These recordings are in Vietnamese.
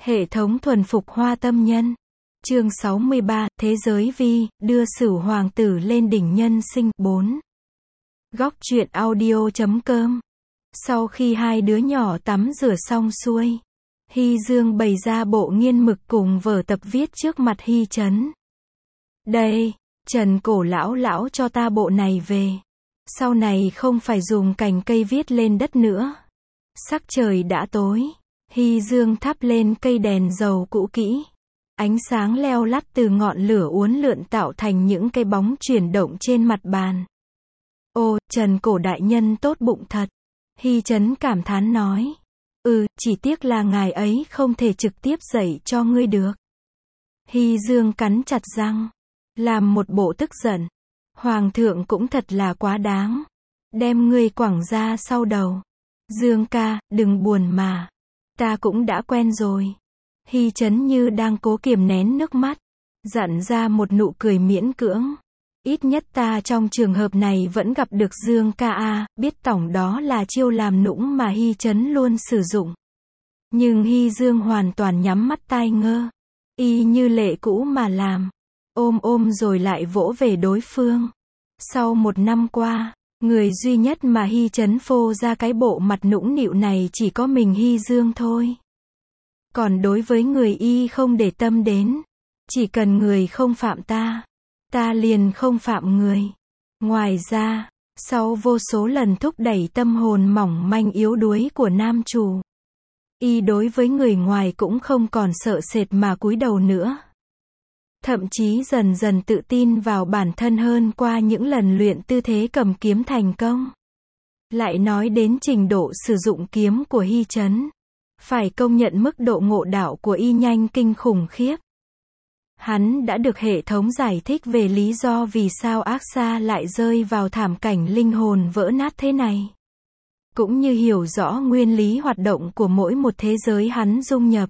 Hệ thống thuần phục hoa tâm nhân. Chương 63, Thế giới vi, đưa Sửu hoàng tử lên đỉnh nhân sinh. 4. Góc truyện audio.com. Sau khi hai đứa nhỏ tắm rửa xong xuôi, Hy Dương bày ra bộ nghiên mực cùng vở tập viết trước mặt Hy Trấn. Đây, Trần Cổ lão cho ta bộ này về. Sau này không phải dùng cành cây viết lên đất nữa. Sắc trời đã tối, Hy Dương thắp lên cây đèn dầu cũ kỹ. Ánh sáng leo lắt từ ngọn lửa uốn lượn tạo thành những cái bóng chuyển động trên mặt bàn. Ô, Trần Cổ đại nhân tốt bụng thật. Hy Trấn cảm thán nói. Chỉ tiếc là ngài ấy không thể trực tiếp dạy cho ngươi được. Hy Dương cắn chặt răng, làm một bộ tức giận. Hoàng thượng cũng thật là quá đáng. Đem ngươi quẳng ra sau đầu. Dương ca, đừng buồn mà. Ta cũng đã quen rồi. Hy Trấn như đang cố kiềm nén nước mắt, dặn ra một nụ cười miễn cưỡng. Ít nhất ta trong trường hợp này vẫn gặp được Dương ca a, biết tổng đó là chiêu làm nũng mà Hy Trấn luôn sử dụng. Nhưng Hy Dương hoàn toàn nhắm mắt tai ngơ. Y như lệ cũ mà làm. Ôm rồi lại vỗ về đối phương. Sau 1 năm qua, người duy nhất mà Hy Trấn phô ra cái bộ mặt nũng nịu này chỉ có mình Hy Dương thôi. Còn đối với người Y không để tâm đến. Chỉ cần người không phạm ta, ta liền không phạm người. Ngoài ra, sau vô số lần thúc đẩy tâm hồn mỏng manh yếu đuối của nam chủ, Y đối với người ngoài cũng không còn sợ sệt mà cúi đầu nữa. Thậm chí dần dần tự tin vào bản thân hơn qua những lần luyện tư thế cầm kiếm thành công. Lại nói đến trình độ sử dụng kiếm của Hy Trấn, phải công nhận mức độ ngộ đạo của Y nhanh kinh khủng khiếp. Hắn đã được hệ thống giải thích về lý do vì sao Ác Sa lại rơi vào thảm cảnh linh hồn vỡ nát thế này. Cũng như hiểu rõ nguyên lý hoạt động của mỗi một thế giới hắn dung nhập.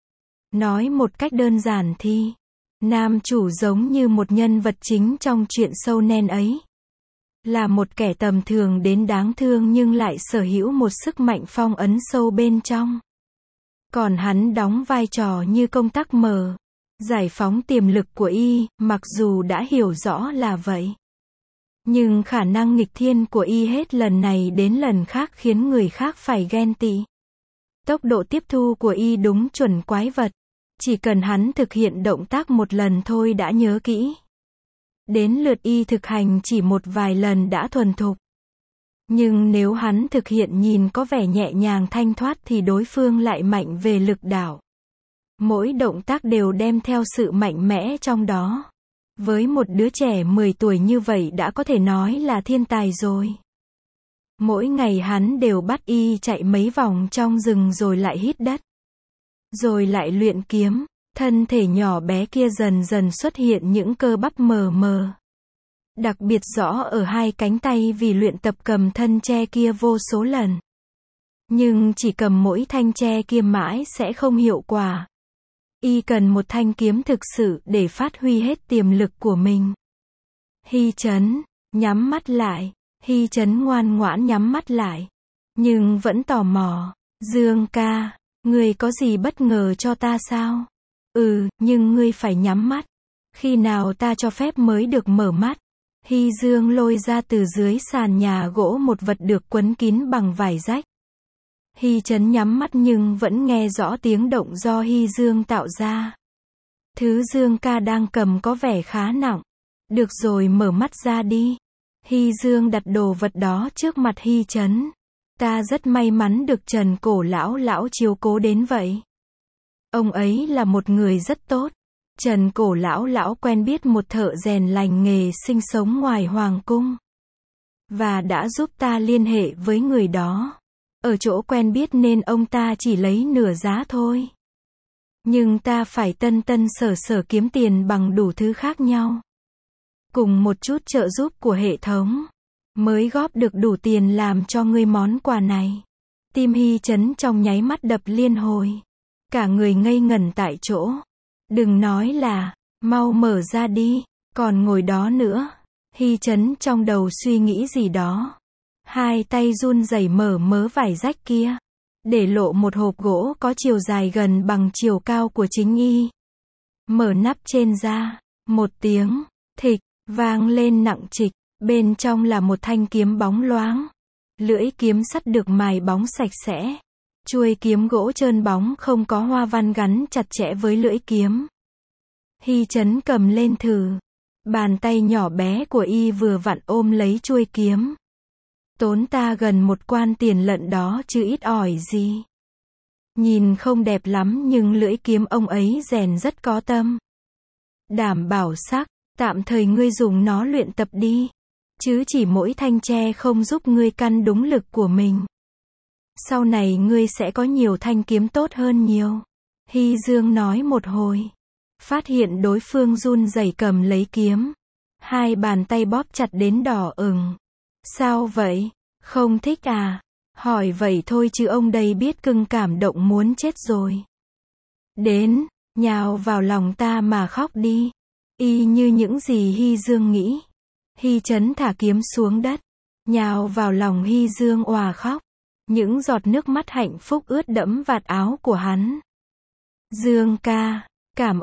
Nói một cách đơn giản thì, nam chủ giống như một nhân vật chính trong truyện shonen ấy. Là một kẻ tầm thường đến đáng thương nhưng lại sở hữu một sức mạnh phong ấn sâu bên trong. Còn hắn đóng vai trò như công tắc mở, giải phóng tiềm lực của Y, mặc dù đã hiểu rõ là vậy. Nhưng khả năng nghịch thiên của Y hết lần này đến lần khác khiến người khác phải ghen tị. Tốc độ tiếp thu của Y đúng chuẩn quái vật. Chỉ cần hắn thực hiện động tác một lần thôi đã nhớ kỹ. Đến lượt Y thực hành chỉ một vài lần đã thuần thục. Nhưng nếu hắn thực hiện nhìn có vẻ nhẹ nhàng thanh thoát thì đối phương lại mạnh về lực đảo. Mỗi động tác đều đem theo sự mạnh mẽ trong đó. Với một đứa trẻ 10 tuổi như vậy đã có thể nói là thiên tài rồi. Mỗi ngày hắn đều bắt Y chạy mấy vòng trong rừng rồi lại hít đất. Rồi lại luyện kiếm, thân thể nhỏ bé kia dần dần xuất hiện những cơ bắp mờ mờ. Đặc biệt rõ ở hai cánh tay vì luyện tập cầm thân tre kia vô số lần. Nhưng chỉ cầm mỗi thanh tre kia mãi sẽ không hiệu quả. Y cần một thanh kiếm thực sự để phát huy hết tiềm lực của mình. Hy Trấn, nhắm mắt lại. Hy Trấn ngoan ngoãn nhắm mắt lại. Nhưng vẫn tò mò. Dương ca, ngươi có gì bất ngờ cho ta sao? Nhưng ngươi phải nhắm mắt. Khi nào ta cho phép mới được mở mắt? Hy Dương lôi ra từ dưới sàn nhà gỗ một vật được quấn kín bằng vải rách. Hy Trấn nhắm mắt nhưng vẫn nghe rõ tiếng động do Hy Dương tạo ra. Thứ Dương ca đang cầm có vẻ khá nặng. Được rồi, mở mắt ra đi. Hy Dương đặt đồ vật đó trước mặt Hy Trấn. Ta rất may mắn được Trần Cổ lão chiếu cố đến vậy. Ông ấy là một người rất tốt. Trần Cổ lão quen biết một thợ rèn lành nghề sinh sống ngoài hoàng cung. Và đã giúp ta liên hệ với người đó. Ở chỗ quen biết nên ông ta chỉ lấy nửa giá thôi. Nhưng ta phải tân sở kiếm tiền bằng đủ thứ khác nhau. Cùng một chút trợ giúp của hệ thống, mới góp được đủ tiền làm cho ngươi món quà này. Tim Hy Trấn trong nháy mắt đập liên hồi. Cả người ngây ngẩn tại chỗ. Đừng nói là, mau mở ra đi, còn ngồi đó nữa. Hy Trấn trong đầu suy nghĩ gì đó. Hai tay run rẩy mở mớ vải rách kia. để lộ một hộp gỗ có chiều dài gần bằng chiều cao của chính y. Mở nắp trên ra, một tiếng thịch vang lên nặng trịch, bên trong là một thanh kiếm bóng loáng. Lưỡi kiếm sắt được mài bóng sạch sẽ. Chuôi kiếm gỗ trơn bóng không có hoa văn gắn chặt chẽ với lưỡi kiếm. Hy Chấn cầm lên thử. Bàn tay nhỏ bé của y vừa vặn ôm lấy chuôi kiếm. Tốn ta gần một quan tiền lận đó chứ ít ỏi gì. Nhìn không đẹp lắm nhưng lưỡi kiếm ông ấy rèn rất có tâm. Đảm bảo sắc, tạm thời ngươi dùng nó luyện tập đi. Chứ chỉ mỗi thanh tre không giúp ngươi căn đúng lực của mình. Sau này ngươi sẽ có nhiều thanh kiếm tốt hơn nhiều. Hy Dương nói một hồi. Phát hiện đối phương run rẩy cầm lấy kiếm. Hai bàn tay bóp chặt đến đỏ ửng. Sao vậy? Không thích à? Hỏi vậy thôi chứ ông đây biết cưng cảm động muốn chết rồi. Đến, nhào vào lòng ta mà khóc đi. Y như những gì Hy Dương nghĩ. Hy Chấn thả kiếm xuống đất. Nhào vào lòng Hy Dương òa khóc. Những giọt nước mắt hạnh phúc ướt đẫm vạt áo của hắn. Dương ca, cảm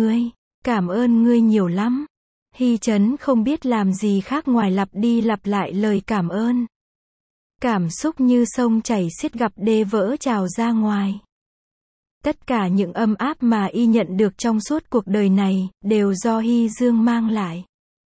ơn ngươi nhiều lắm. Hy Chấn không biết làm gì khác ngoài lặp đi lặp lại lời cảm ơn. Cảm xúc như sông chảy xiết gặp đê vỡ trào ra ngoài. Tất cả những ấm áp mà y nhận được trong suốt cuộc đời này, đều do Hy Dương mang lại.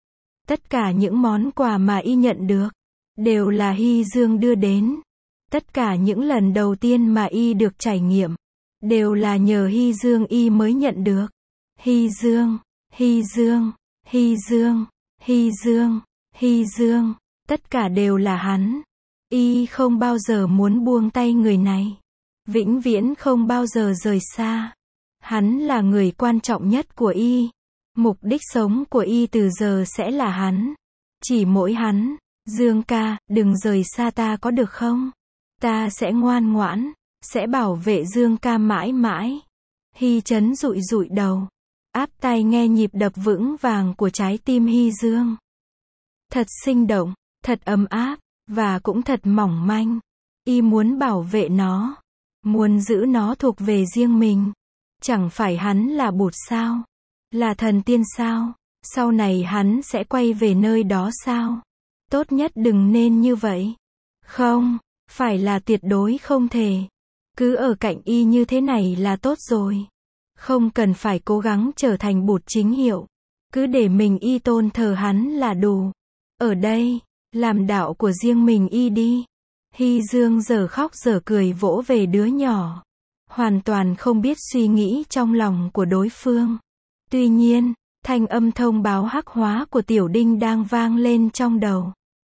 Tất cả những món quà mà y nhận được, đều là Hy Dương đưa đến. Tất cả những lần đầu tiên mà y được trải nghiệm, đều là nhờ Hy Dương y mới nhận được. Hy Dương, Hy Dương, Hy Dương, Hy Dương, Hy Dương, tất cả đều là hắn. Y không bao giờ muốn buông tay người này. Vĩnh viễn không bao giờ rời xa. Hắn là người quan trọng nhất của y. Mục đích sống của y từ giờ sẽ là hắn. Chỉ mỗi hắn. Dương ca, đừng rời xa ta có được không? Ta sẽ ngoan ngoãn, sẽ bảo vệ Dương ca mãi mãi. Hy Chấn dụi dụi đầu, áp tai nghe nhịp đập vững vàng của trái tim Hy Dương. Thật sinh động, thật ấm áp, và cũng thật mỏng manh. Y muốn bảo vệ nó, muốn giữ nó thuộc về riêng mình. Chẳng phải hắn là Bụt sao? Là thần tiên sao? Sau này hắn sẽ quay về nơi đó sao? Tốt nhất đừng nên như vậy. Không, phải là tuyệt đối không thể. Cứ ở cạnh y như thế này là tốt rồi. Không cần phải cố gắng trở thành Bụt chính hiệu. Cứ để mình y tôn thờ hắn là đủ. Ở đây, làm đạo của riêng mình y đi. Hy Dương giờ khóc giờ cười vỗ về đứa nhỏ. Hoàn toàn không biết suy nghĩ trong lòng của đối phương. Tuy nhiên, thanh âm thông báo hắc hóa của Tiểu Đinh đang vang lên trong đầu.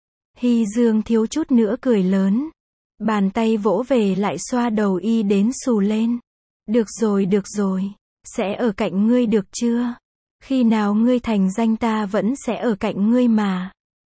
Hy Dương thiếu chút nữa cười lớn. Bàn tay vỗ về lại xoa đầu y đến xù lên. Được rồi, sẽ ở cạnh ngươi được chưa? Khi nào ngươi thành danh ta vẫn sẽ ở cạnh ngươi mà.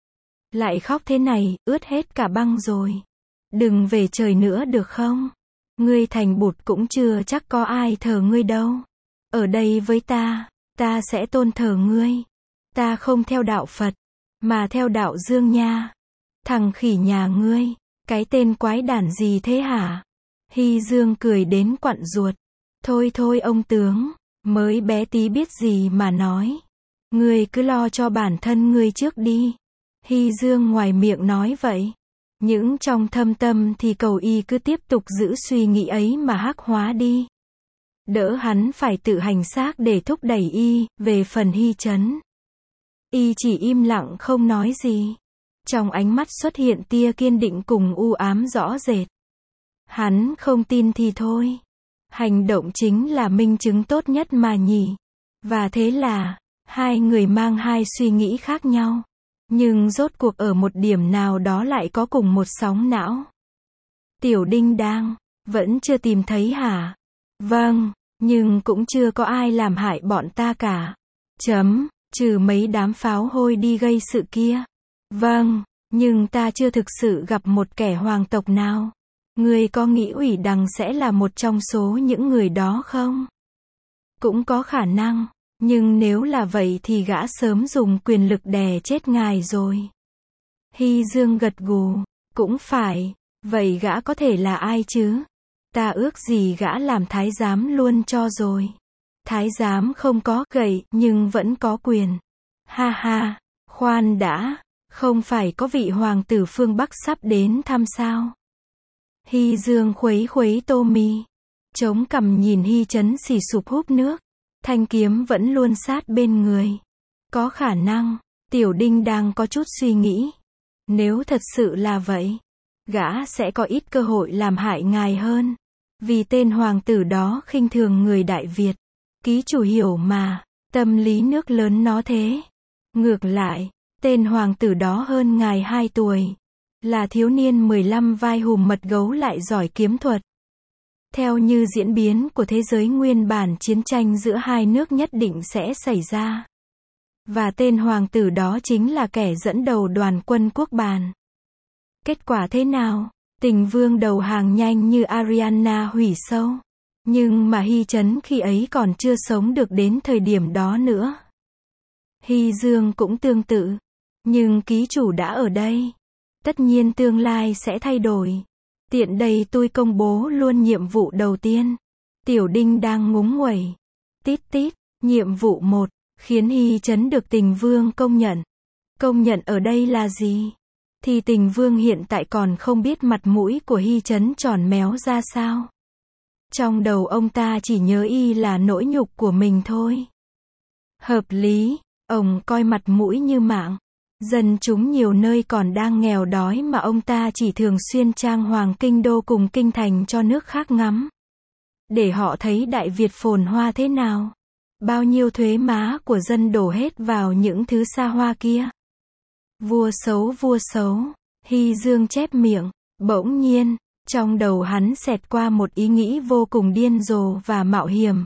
Lại khóc thế này, ướt hết cả băng rồi. Đừng về trời nữa được không? Ngươi thành Bụt cũng chưa chắc có ai thờ ngươi đâu. Ở đây với ta sẽ tôn thờ ngươi. Ta không theo đạo Phật, mà theo đạo Dương nha. Thằng khỉ nhà ngươi, cái tên quái đản gì thế hả? Hy Dương cười đến quặn ruột. Thôi ông tướng, mới bé tí biết gì mà nói. Ngươi cứ lo cho bản thân ngươi trước đi. Hy Dương ngoài miệng nói vậy. Nhưng trong thâm tâm thì cầu y cứ tiếp tục giữ suy nghĩ ấy mà hắc hóa đi. Đỡ hắn phải tự hành xác để thúc đẩy y. Về phần Hy Chấn, y chỉ im lặng không nói gì. Trong ánh mắt xuất hiện tia kiên định cùng u ám rõ rệt. Hắn không tin thì thôi. Hành động chính là minh chứng tốt nhất mà nhỉ. Và thế là, hai người mang hai suy nghĩ khác nhau. Nhưng rốt cuộc ở một điểm nào đó lại có cùng một sóng não. Tiểu Đinh đang, vẫn chưa tìm thấy hả? Vâng, nhưng cũng chưa có ai làm hại bọn ta cả. Trừ mấy đám pháo hôi đi gây sự kia. Vâng, nhưng ta chưa thực sự gặp một kẻ hoàng tộc nào. Ngươi có nghĩ Ủy Đằng sẽ là một trong số những người đó không? Cũng có khả năng. Nhưng nếu là vậy thì gã sớm dùng quyền lực đè chết ngài rồi. Hy Dương gật gù. Cũng phải. Vậy gã có thể là ai chứ? Ta ước gì gã làm thái giám luôn cho rồi. Thái giám không có gậy, nhưng vẫn có quyền. Ha ha, khoan đã, không phải có vị hoàng tử phương Bắc sắp đến thăm sao? Hy Dương khuấy khuấy tô mì, chống cằm nhìn Hy Trấn xì sụp húp nước, thanh kiếm vẫn luôn sát bên người. Có khả năng, Tiểu Đinh đang có chút suy nghĩ. Nếu thật sự là vậy, gã sẽ có ít cơ hội làm hại ngài hơn. Vì tên hoàng tử đó khinh thường người Đại Việt. Ký chủ hiểu mà, tâm lý nước lớn nó thế. Ngược lại, tên hoàng tử đó hơn ngài 2 tuổi. Là thiếu niên 15 vai hùm mật gấu lại giỏi kiếm thuật. Theo như diễn biến của thế giới nguyên bản, chiến tranh giữa hai nước nhất định sẽ xảy ra. Và tên hoàng tử đó chính là kẻ dẫn đầu đoàn quân quốc bàn. Kết quả thế nào? Tình Vương đầu hàng nhanh như Ariana hủy sâu. Nhưng mà Hy Trấn khi ấy còn chưa sống được đến thời điểm đó nữa. Hy Dương cũng tương tự. Nhưng ký chủ đã ở đây. Tất nhiên tương lai sẽ thay đổi. Tiện đây tôi công bố luôn nhiệm vụ đầu tiên. Tiểu Đinh đang ngúng nguẩy. Tít tít, nhiệm vụ 1, khiến Hy Trấn được Tình Vương công nhận. Công nhận ở đây là gì? Thì Tình Vương hiện tại còn không biết mặt mũi của Hy Trấn tròn méo ra sao. Trong đầu ông ta chỉ nhớ y là nỗi nhục của mình thôi. Hợp lý, ông coi mặt mũi như mạng. Dân chúng nhiều nơi còn đang nghèo đói mà ông ta chỉ thường xuyên trang hoàng kinh đô cùng kinh thành cho nước khác ngắm. Để họ thấy Đại Việt phồn hoa thế nào. Bao nhiêu thuế má của dân đổ hết vào những thứ xa hoa kia. Vua xấu, Hy Dương chép miệng, bỗng nhiên, trong đầu hắn xẹt qua một ý nghĩ vô cùng điên rồ và mạo hiểm.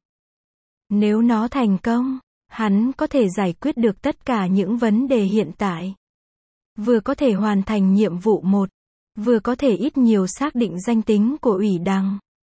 Nếu nó thành công, hắn có thể giải quyết được tất cả những vấn đề hiện tại. Vừa có thể hoàn thành nhiệm vụ 1, vừa có thể ít nhiều xác định danh tính của Ủy Đằng.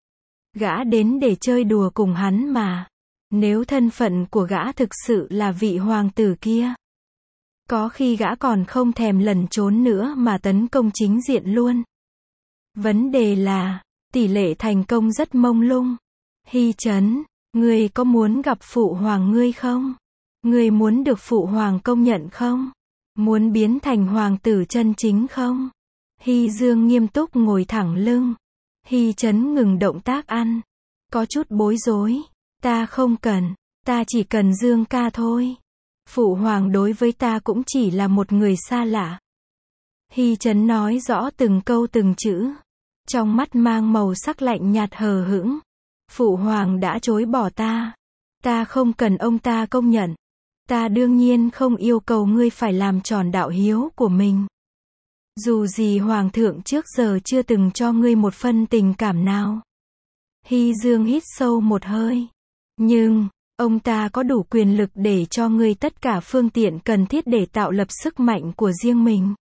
Gã đến để chơi đùa cùng hắn mà. Nếu thân phận của gã thực sự là vị hoàng tử kia, có khi gã còn không thèm lẩn trốn nữa mà tấn công chính diện luôn. Vấn đề là, tỷ lệ thành công rất mông lung. Hy Trấn, ngươi có muốn gặp phụ hoàng ngươi không? Ngươi muốn được phụ hoàng công nhận không? Muốn biến thành hoàng tử chân chính không? Hy Dương nghiêm túc ngồi thẳng lưng. Hy Trấn ngừng động tác ăn. Có chút bối rối. Ta không cần. Ta chỉ cần Dương ca thôi. Phụ hoàng đối với ta cũng chỉ là một người xa lạ. Hy Trấn nói rõ từng câu từng chữ. Trong mắt mang màu sắc lạnh nhạt hờ hững. Phụ hoàng đã chối bỏ ta. Ta không cần ông ta công nhận. Ta đương nhiên không yêu cầu ngươi phải làm tròn đạo hiếu của mình. Dù gì hoàng thượng trước giờ chưa từng cho ngươi một phân tình cảm nào. Hy Dương hít sâu một hơi. Nhưng, ông ta có đủ quyền lực để cho ngươi tất cả phương tiện cần thiết để tạo lập sức mạnh của riêng mình.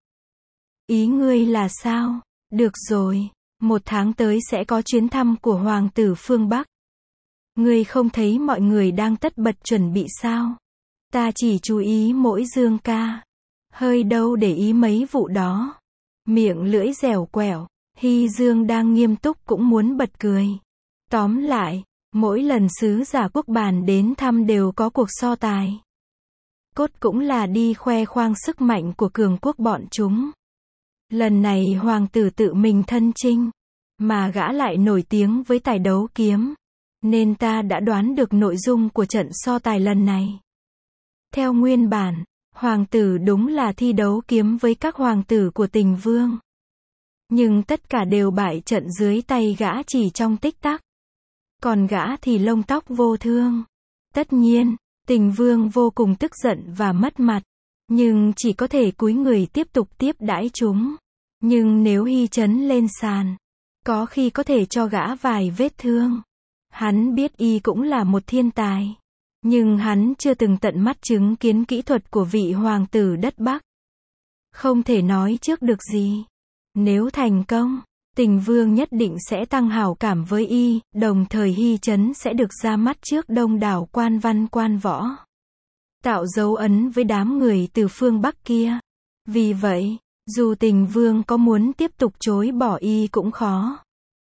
Ý ngươi là sao? Được rồi, 1 tháng tới sẽ có chuyến thăm của hoàng tử phương Bắc. Ngươi không thấy mọi người đang tất bật chuẩn bị sao? Ta chỉ chú ý mỗi Dương ca. Hơi đâu để ý mấy vụ đó. Miệng lưỡi dẻo quẹo. Hy Dương đang nghiêm túc cũng muốn bật cười. Tóm lại, mỗi lần sứ giả quốc bàn đến thăm đều có cuộc so tài. Cốt cũng là đi khoe khoang sức mạnh của cường quốc bọn chúng. Lần này hoàng tử tự mình thân chinh, mà gã lại nổi tiếng với tài đấu kiếm. Nên ta đã đoán được nội dung của trận so tài lần này. Theo nguyên bản, hoàng tử đúng là thi đấu kiếm với các hoàng tử của Tình Vương. Nhưng tất cả đều bại trận dưới tay gã chỉ trong tích tắc. Còn gã thì lông tóc vô thương. Tất nhiên, Tình Vương vô cùng tức giận và mất mặt. Nhưng chỉ có thể cúi người tiếp tục tiếp đãi chúng. Nhưng nếu Hy Trấn lên sàn, có khi có thể cho gã vài vết thương. Hắn biết y cũng là một thiên tài. Nhưng hắn chưa từng tận mắt chứng kiến kỹ thuật của vị hoàng tử đất Bắc. Không thể nói trước được gì. Nếu thành công, Tình Vương nhất định sẽ tăng hảo cảm với y, đồng thời Hy Trấn sẽ được ra mắt trước đông đảo quan văn quan võ. Tạo dấu ấn với đám người từ phương Bắc kia. Vì vậy, dù Tình Vương có muốn tiếp tục chối bỏ y cũng khó.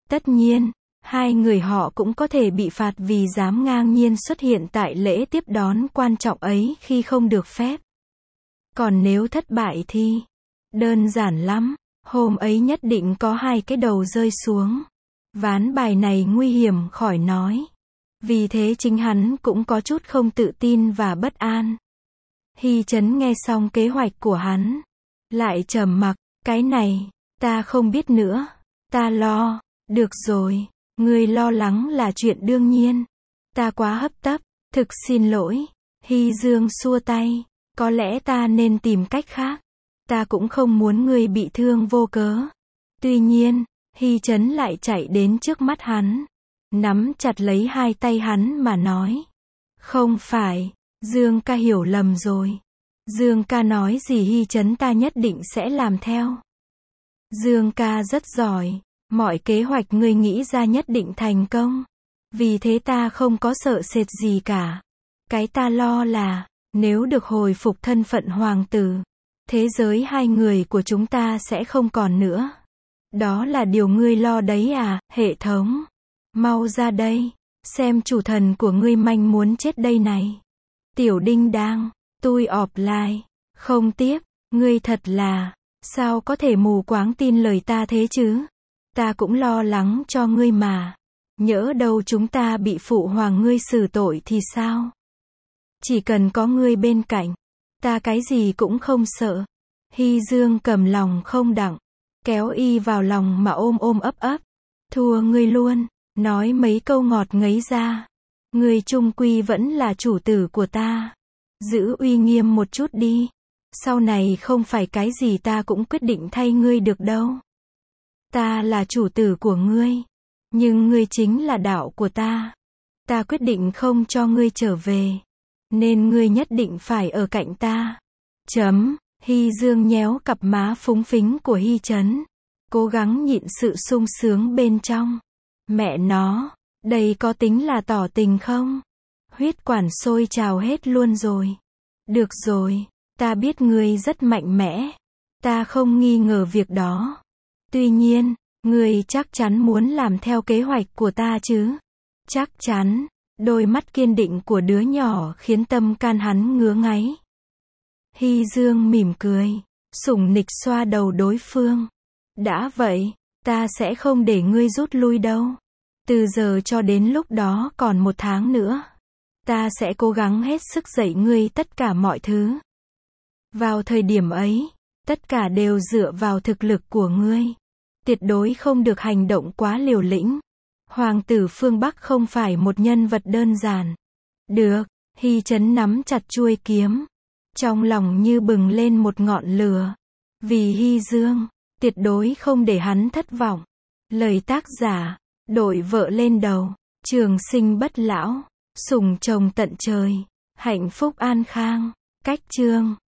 Tất nhiên, hai người họ cũng có thể bị phạt vì dám ngang nhiên xuất hiện tại lễ tiếp đón quan trọng ấy khi không được phép. Còn nếu thất bại thì, đơn giản lắm, hôm ấy nhất định có hai cái đầu rơi xuống. Ván bài này nguy hiểm khỏi nói. Vì thế chính hắn cũng có chút không tự tin và bất an. Hy Chấn nghe xong kế hoạch của hắn, lại trầm mặc, cái này, ta không biết nữa, ta lo, được rồi, ngươi lo lắng là chuyện đương nhiên. Ta quá hấp tấp, thực xin lỗi. Hy Dương xua tay, có lẽ ta nên tìm cách khác. Ta cũng không muốn ngươi bị thương vô cớ. Tuy nhiên, Hy Chấn lại chạy đến trước mắt hắn, nắm chặt lấy hai tay hắn mà nói. Không phải, Dương ca hiểu lầm rồi. Dương ca nói gì Hy Chấn ta nhất định sẽ làm theo. Dương ca rất giỏi, mọi kế hoạch ngươi nghĩ ra nhất định thành công. Vì thế ta không có sợ sệt gì cả. Cái ta lo là, nếu được hồi phục thân phận hoàng tử, thế giới hai người của chúng ta sẽ không còn nữa. Đó là điều ngươi lo đấy à, hệ thống. Mau ra đây, xem chủ thần của ngươi manh muốn chết đây này. Tiểu Đinh Đang, tôi offline, không tiếp, ngươi thật là, sao có thể mù quáng tin lời ta thế chứ? Ta cũng lo lắng cho ngươi mà. Nhỡ đâu chúng ta bị phụ hoàng ngươi xử tội thì sao? Chỉ cần có ngươi bên cạnh, ta cái gì cũng không sợ. Hy Dương cầm lòng không đặng, kéo y vào lòng mà ôm ôm ấp ấp. Thua ngươi luôn, nói mấy câu ngọt ngấy ra. Ngươi chung quy vẫn là chủ tử của ta. Giữ uy nghiêm một chút đi. Sau này không phải cái gì ta cũng quyết định thay ngươi được đâu. Ta là chủ tử của ngươi. Nhưng ngươi chính là đạo của ta. Ta quyết định không cho ngươi trở về. Nên ngươi nhất định phải ở cạnh ta. Hy Dương nhéo cặp má phúng phính của Hy Chấn, cố gắng nhịn sự sung sướng bên trong. Mẹ nó, đây có tính là tỏ tình không? Huyết quản sôi trào hết luôn rồi. Được rồi, ta biết ngươi rất mạnh mẽ. Ta không nghi ngờ việc đó. Tuy nhiên, ngươi chắc chắn muốn làm theo kế hoạch của ta chứ? Chắc chắn. Đôi mắt kiên định của đứa nhỏ khiến tâm can hắn ngứa ngáy. Hy Dương mỉm cười, sủng nịch xoa đầu đối phương. Đã vậy, ta sẽ không để ngươi rút lui đâu. Từ giờ cho đến lúc đó còn 1 tháng nữa. Ta sẽ cố gắng hết sức dạy ngươi tất cả mọi thứ. Vào thời điểm ấy, tất cả đều dựa vào thực lực của ngươi. Tuyệt đối không được hành động quá liều lĩnh. Hoàng tử phương Bắc không phải một nhân vật đơn giản. Được, Hy Chấn nắm chặt chuôi kiếm. Trong lòng như bừng lên một ngọn lửa. Vì Hy Dương, tuyệt đối không để hắn thất vọng. Lời tác giả, đội vợ lên đầu, trường sinh bất lão, sủng chồng tận trời, hạnh phúc an khang. Cách chương